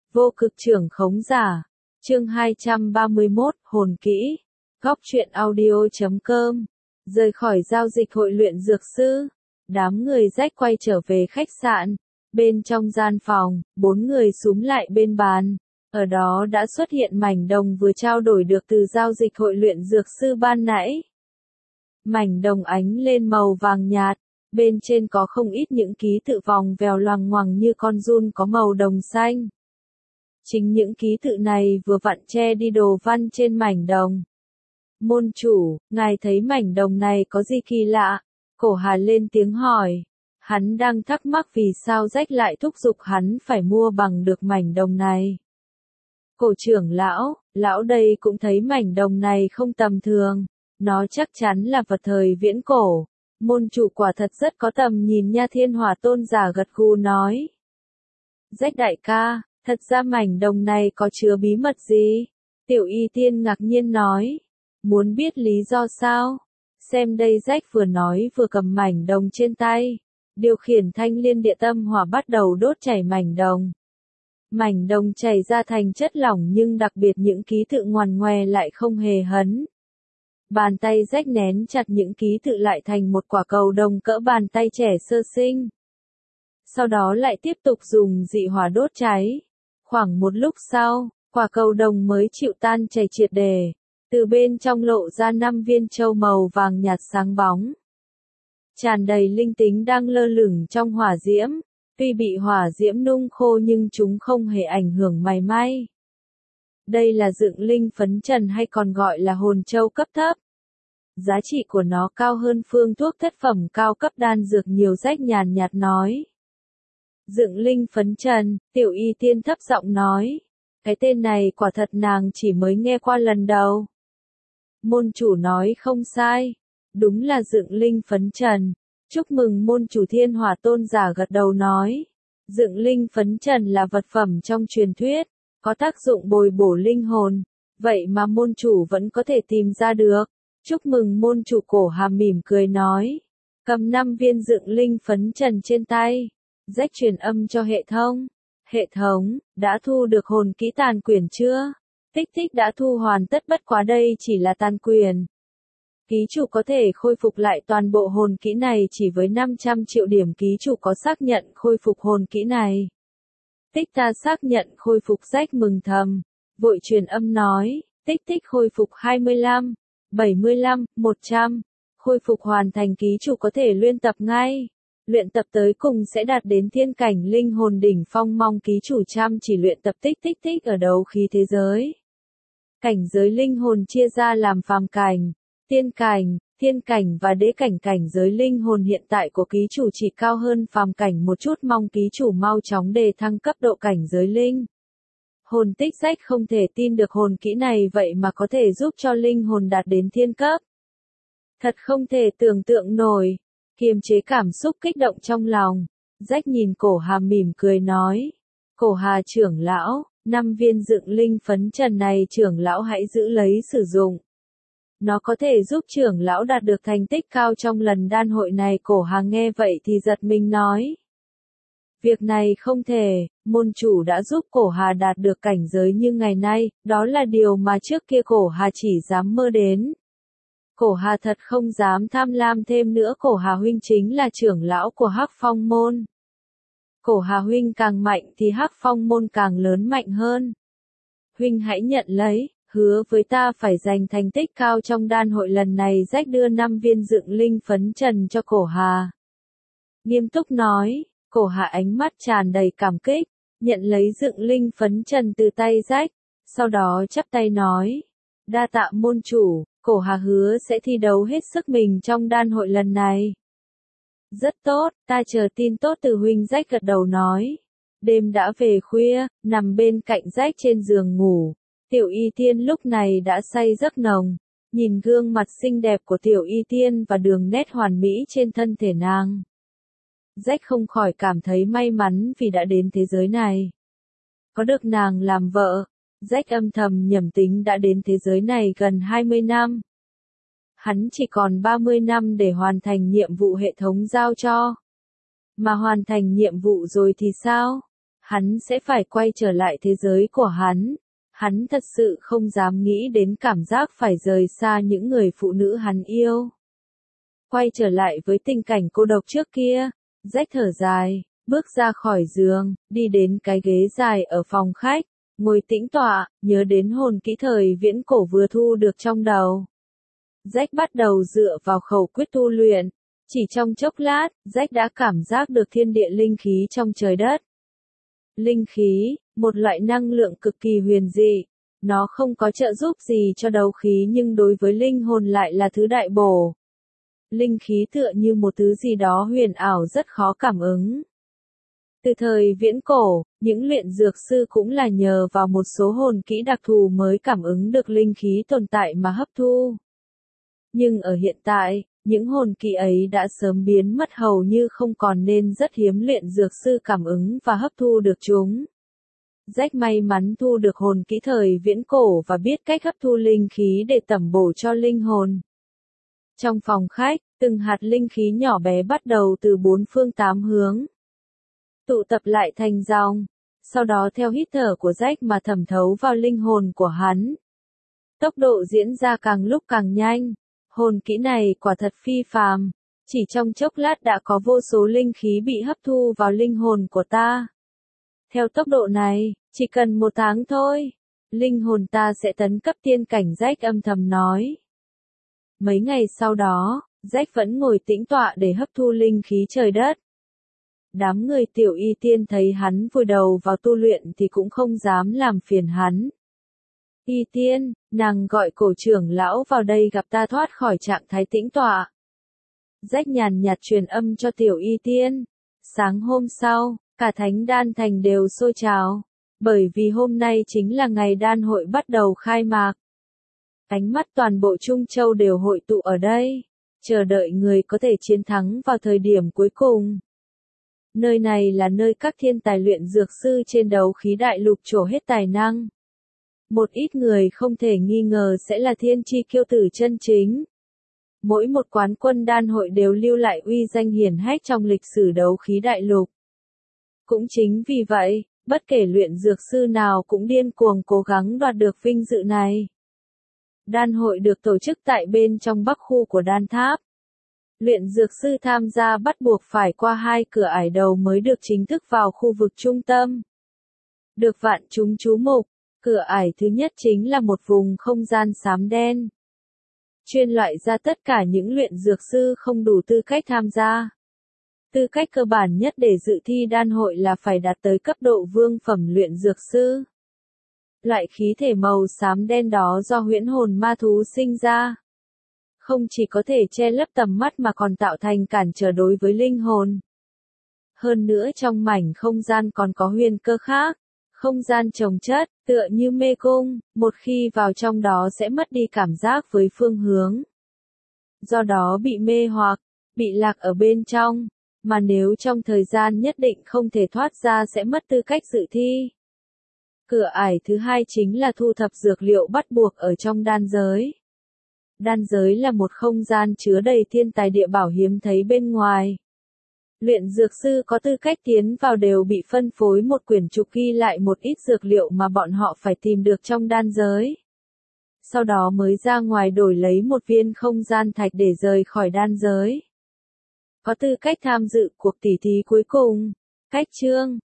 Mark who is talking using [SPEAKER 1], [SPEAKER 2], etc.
[SPEAKER 1] Vô cực trưởng khống giả. Chương 231, hồn kỹ. Góc truyện audio.com. Rời khỏi giao dịch hội luyện dược sư, đám người rách quay trở về khách sạn. Bên trong gian phòng, 4 người súm lại bên bàn. Ở đó đã xuất hiện mảnh đồng vừa trao đổi được từ giao dịch hội luyện dược sư ban nãy. Mảnh đồng ánh lên màu vàng nhạt, bên trên có không ít những ký tự vòng vèo loằng ngoằng như con giun có màu đồng xanh. Chính những ký tự này vừa vặn che đi đồ văn trên mảnh đồng. Môn chủ, ngài thấy mảnh đồng này có gì kỳ lạ? Cổ Hà lên tiếng hỏi. Hắn đang thắc mắc vì sao rách lại thúc giục hắn phải mua bằng được mảnh đồng này. Cổ trưởng lão đây cũng thấy mảnh đồng này không tầm thường. Nó chắc chắn là vật thời viễn cổ. Môn chủ quả thật rất có tầm nhìn nha. Thiên Hỏa tôn giả gật gù nói. Rách đại ca, thật ra mảnh đồng này có chứa bí mật gì? Tiểu Y Tiên ngạc nhiên nói. Muốn biết lý do sao? Xem đây, rách vừa nói vừa cầm mảnh đồng trên tay. Điều khiển thanh liên địa tâm hỏa bắt đầu đốt chảy mảnh đồng. Mảnh đồng chảy ra thành chất lỏng nhưng đặc biệt những ký tự ngoằn ngoè lại không hề hấn. Bàn tay rách nén chặt những ký tự lại thành một quả cầu đồng cỡ bàn tay trẻ sơ sinh. Sau đó lại tiếp tục dùng dị hỏa đốt cháy. Khoảng một lúc sau, quả cầu đồng mới chịu tan chảy triệt để. Từ bên trong lộ ra 5 viên châu màu vàng nhạt sáng bóng. Tràn đầy linh tính đang lơ lửng trong hỏa diễm. Tuy bị hỏa diễm nung khô nhưng chúng không hề ảnh hưởng mảy may. Đây là dựng linh phấn trần hay còn gọi là hồn châu cấp thấp. Giá trị của nó cao hơn phương thuốc thất phẩm cao cấp đan dược nhiều. Rách nhàn nhạt nói. Dựng linh phấn trần, Tiểu Y Tiên thấp giọng nói. Cái tên này quả thật nàng chỉ mới nghe qua lần đầu. Môn chủ nói không sai. Đúng là dựng linh phấn trần. Chúc mừng môn chủ. Thiên Hỏa tôn giả gật đầu nói. Dựng linh phấn trần là vật phẩm trong truyền thuyết, có tác dụng bồi bổ linh hồn. Vậy mà môn chủ vẫn có thể tìm ra được. Chúc mừng môn chủ. Cổ Hà mỉm cười nói. Cầm 5 viên dựng linh phấn trần trên tay. Rách truyền âm cho hệ thống. Hệ thống, đã thu được hồn kỹ tàn quyển chưa? Tích tích đã thu hoàn tất, bất quá đây chỉ là tàn quyển. Ký chủ có thể khôi phục lại toàn bộ hồn kỹ này chỉ với 500 triệu điểm. Ký chủ có xác nhận khôi phục hồn kỹ này? Tích ta xác nhận khôi phục. Rách mừng thầm. Vội truyền âm nói. Tích tích khôi phục 25, 75, 100. Khôi phục hoàn thành. Ký chủ có thể luyện tập ngay. Luyện tập tới cùng sẽ đạt đến thiên cảnh linh hồn đỉnh phong. Mong ký chủ chăm chỉ luyện tập. Tích tích tích ở đấu khí thế giới. Cảnh giới linh hồn chia ra làm phàm cảnh, tiên cảnh, thiên cảnh và đế cảnh. Cảnh giới linh hồn hiện tại của ký chủ chỉ cao hơn phàm cảnh một chút. Mong ký chủ mau chóng đề thăng cấp độ cảnh giới linh hồn. Tích rách không thể tin được hồn kỹ này vậy mà có thể giúp cho linh hồn đạt đến thiên cấp. Thật không thể tưởng tượng nổi. Kiềm chế cảm xúc kích động trong lòng, rách nhìn Cổ Hà mỉm cười nói. Cổ Hà trưởng lão, 5 viên dựng linh phấn trần này trưởng lão hãy giữ lấy sử dụng. Nó có thể giúp trưởng lão đạt được thành tích cao trong lần đan hội này. Cổ Hà nghe vậy thì giật mình nói. Việc này không thể, môn chủ đã giúp Cổ Hà đạt được cảnh giới như ngày nay, đó là điều mà trước kia Cổ Hà chỉ dám mơ đến. Cổ Hà thật không dám tham lam thêm nữa. Cổ Hà huynh chính là trưởng lão của Hắc Phong môn. Cổ Hà huynh càng mạnh thì Hắc Phong môn càng lớn mạnh hơn. Huynh hãy nhận lấy, hứa với ta phải giành thành tích cao trong đan hội lần này. Rách đưa 5 viên dựng linh phấn trần cho Cổ Hà. Nghiêm túc nói. Cổ Hà ánh mắt tràn đầy cảm kích, nhận lấy dựng linh phấn trần từ tay rách. Sau đó chắp tay nói. Đa tạ môn chủ. Cổ Hà hứa sẽ thi đấu hết sức mình trong đan hội lần này. Rất tốt, ta chờ tin tốt từ huynh. Rách gật đầu nói. Đêm đã về khuya, nằm bên cạnh rách trên giường ngủ. Tiểu Y Tiên lúc này đã say giấc nồng. Nhìn gương mặt xinh đẹp của Tiểu Y Tiên và đường nét hoàn mỹ trên thân thể nàng, rách không khỏi cảm thấy may mắn vì đã đến thế giới này. Có được nàng làm vợ. Rách âm thầm nhẩm tính đã đến thế giới này gần 20 năm. Hắn chỉ còn 30 năm để hoàn thành nhiệm vụ hệ thống giao cho. Mà hoàn thành nhiệm vụ rồi thì sao? hắn sẽ phải quay trở lại thế giới của hắn. Hắn thật sự không dám nghĩ đến cảm giác phải rời xa những người phụ nữ hắn yêu. Quay trở lại với tình cảnh cô độc trước kia, Jack thở dài, bước ra khỏi giường, đi đến cái ghế dài ở phòng khách, ngồi tĩnh tọa, nhớ đến hồn kỹ thời viễn cổ vừa thu được trong đầu. Jack bắt đầu dựa vào khẩu quyết tu luyện. Chỉ trong chốc lát, Jack đã cảm giác được thiên địa linh khí trong trời đất. Linh khí, một loại năng lượng cực kỳ huyền dị. Nó không có trợ giúp gì cho đấu khí nhưng đối với linh hồn lại là thứ đại bổ. Linh khí tựa như một thứ gì đó huyền ảo rất khó cảm ứng. Từ thời viễn cổ, những luyện dược sư cũng là nhờ vào một số hồn kỹ đặc thù mới cảm ứng được linh khí tồn tại mà hấp thu. Nhưng ở hiện tại, những hồn kỹ ấy đã sớm biến mất hầu như không còn nên rất hiếm luyện dược sư cảm ứng và hấp thu được chúng. Jack may mắn thu được hồn kỹ thời viễn cổ và biết cách hấp thu linh khí để tẩm bổ cho linh hồn. Trong phòng khách, từng hạt linh khí nhỏ bé bắt đầu từ bốn phương tám hướng tụ tập lại thành dòng, sau đó theo hít thở của Jack mà thẩm thấu vào linh hồn của hắn. Tốc độ diễn ra càng lúc càng nhanh, hồn kỹ này quả thật phi phàm, chỉ trong chốc lát đã có vô số linh khí bị hấp thu vào linh hồn của ta. Theo tốc độ này, chỉ cần 1 tháng thôi, linh hồn ta sẽ tấn cấp tiên cảnh, Jack âm thầm nói. Mấy ngày sau đó, Jack vẫn ngồi tĩnh tọa để hấp thu linh khí trời đất. Đám người Tiểu Y Tiên thấy hắn vùi đầu vào tu luyện thì cũng không dám làm phiền hắn. Y Tiên, nàng gọi cổ trưởng lão vào đây gặp ta thoát khỏi trạng thái tĩnh tọa. Jack nhàn nhạt truyền âm cho Tiểu Y Tiên. Sáng hôm sau, cả Thánh Đan Thành đều sôi trào, bởi vì hôm nay chính là ngày đan hội bắt đầu khai mạc. Ánh mắt toàn bộ Trung Châu đều hội tụ ở đây, chờ đợi người có thể chiến thắng vào thời điểm cuối cùng. Nơi này là nơi các thiên tài luyện dược sư trên đấu khí đại lục trổ hết tài năng. Một ít người không thể nghi ngờ sẽ là thiên chi kiêu tử chân chính. Mỗi một quán quân đan hội đều lưu lại uy danh hiển hách trong lịch sử đấu khí đại lục. Cũng chính vì vậy, bất kể luyện dược sư nào cũng điên cuồng cố gắng đoạt được vinh dự này. Đan hội được tổ chức tại bên trong bắc khu của đan tháp. Luyện dược sư tham gia bắt buộc phải qua 2 cửa ải đầu mới được chính thức vào khu vực trung tâm. Được vạn chúng chú mục, cửa ải thứ nhất chính là một vùng không gian xám đen. Chuyên loại ra tất cả những luyện dược sư không đủ tư cách tham gia. Tư cách cơ bản nhất để dự thi đan hội là phải đạt tới cấp độ vương phẩm luyện dược sư. Loại khí thể màu xám đen đó do huyễn hồn ma thú sinh ra. Không chỉ có thể che lấp tầm mắt mà còn tạo thành cản trở đối với linh hồn. Hơn nữa trong mảnh không gian còn có huyền cơ khác, không gian chồng chất, tựa như mê cung, một khi vào trong đó sẽ mất đi cảm giác với phương hướng. Do đó bị mê hoặc, bị lạc ở bên trong, mà nếu trong thời gian nhất định không thể thoát ra sẽ mất tư cách dự thi. Cửa ải thứ hai chính là thu thập dược liệu bắt buộc ở trong đan giới. Đan giới là một không gian chứa đầy thiên tài địa bảo hiếm thấy bên ngoài. Luyện dược sư có tư cách tiến vào đều bị phân phối một quyển trục ghi lại một ít dược liệu mà bọn họ phải tìm được trong đan giới. Sau đó mới ra ngoài đổi lấy một viên không gian thạch để rời khỏi đan giới. Có tư cách tham dự cuộc tỉ thí cuối cùng. Cách chương